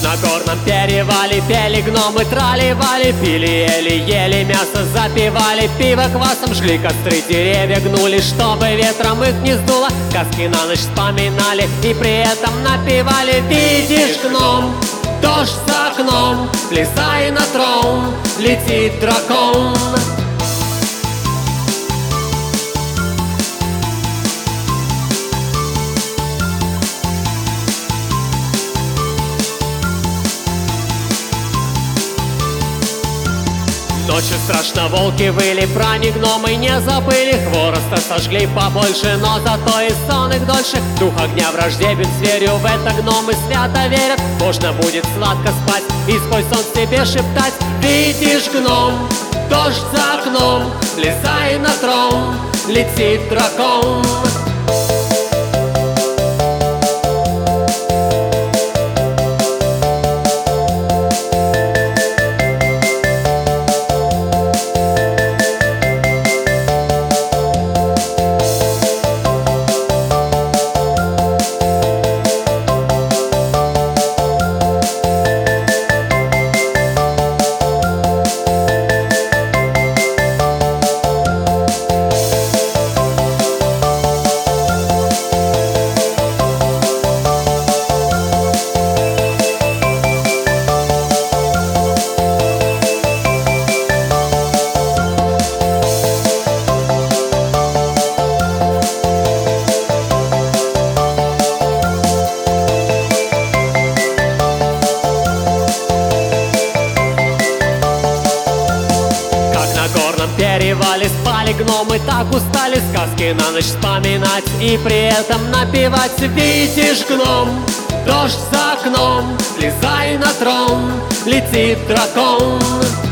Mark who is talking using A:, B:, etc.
A: на горном перевале пели гномы, трали-вали, пили, ели мясо, запивали пиво квасом, жгли костры, деревья гнули, чтобы ветром их не сдуло. Сказки на ночь вспоминали и при этом напевали. Видишь, гном, дождь за окном, влезай на трон, летит дракон. Ночью страшно волки выли, про них гномы не забыли. Хвороста сожгли побольше, но зато и сон их дольше. Дух огня враждебен зверю, в это гномы свято верят. Можно будет сладко спать и сквозь сон себе шептать. Видишь, гном, дождь за окном, влезай на трон, летит дракон. Перевали спали гномы, так устали сказки на ночь вспоминать и при этом напевать. Видишь, гном, дождь за окном, влезай на трон, летит дракон.